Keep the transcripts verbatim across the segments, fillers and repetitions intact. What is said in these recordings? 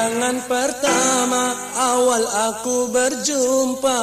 Pandangan pertama awal aku berjumpa.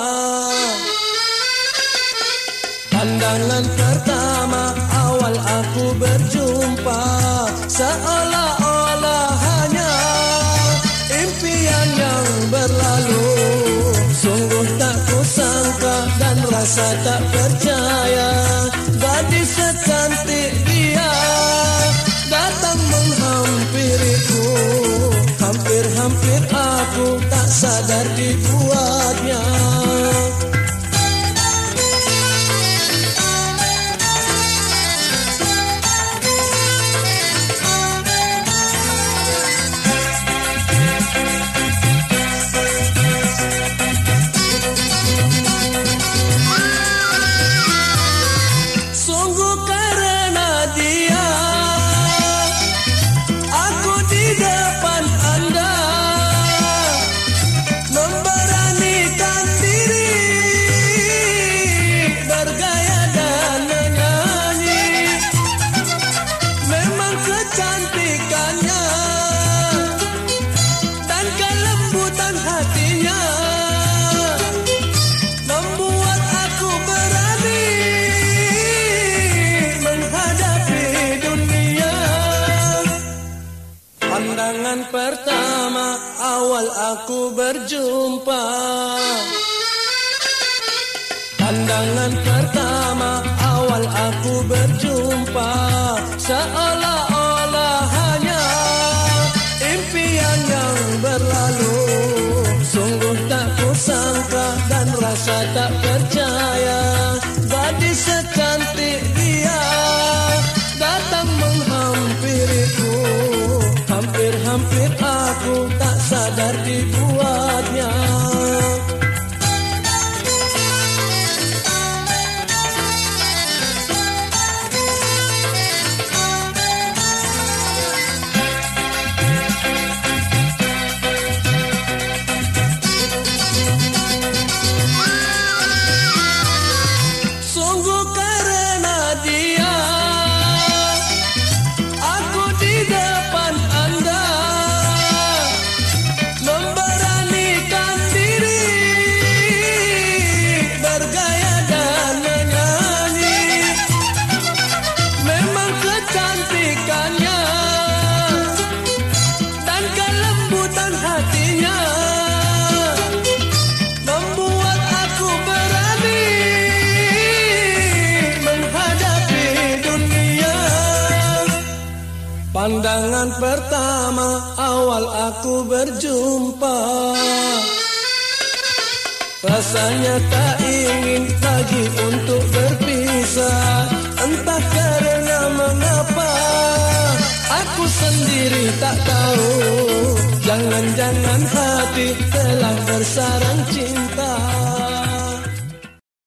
Pandangan pertama awal aku berjumpa, seolah-olah hanya impian yang berlalu. Sungguh tak kusangka dan rasa tak percaya, gadis secantik dia datang menghampiriku. Hampir-hampir aku tak sadar dibuatnya. Sungguh karena dia aku di depan Anda memberanikan diri, bergaya dan menyanyi. Memang kecantikannya dan kelembutan hatinya membuat aku berani menghadapi dunia. Pandangan pertama awal aku berjumpa. Pandangan pertama awal aku berjumpa, seolah-olah hanya impian yang berlalu. Sungguh tak kusangka dan rasa tak percaya, gadis secantik dia datang menghampiriku. Hampir-hampir aku tak sadar dibuatnya. Sungguh karena dia aku di depan Anda memberanikan diri, bergaya dan menyanyi. Memang kecantikannya dan kelembutan hatinya membuat aku berani menghadapi dunia. Pandangan pertama awal aku berjumpa, rasanya tak ingin lagi untuk berpisah. Entah karena mengapa aku sendiri tak tahu, jangan-jangan hati telah bersarang cinta.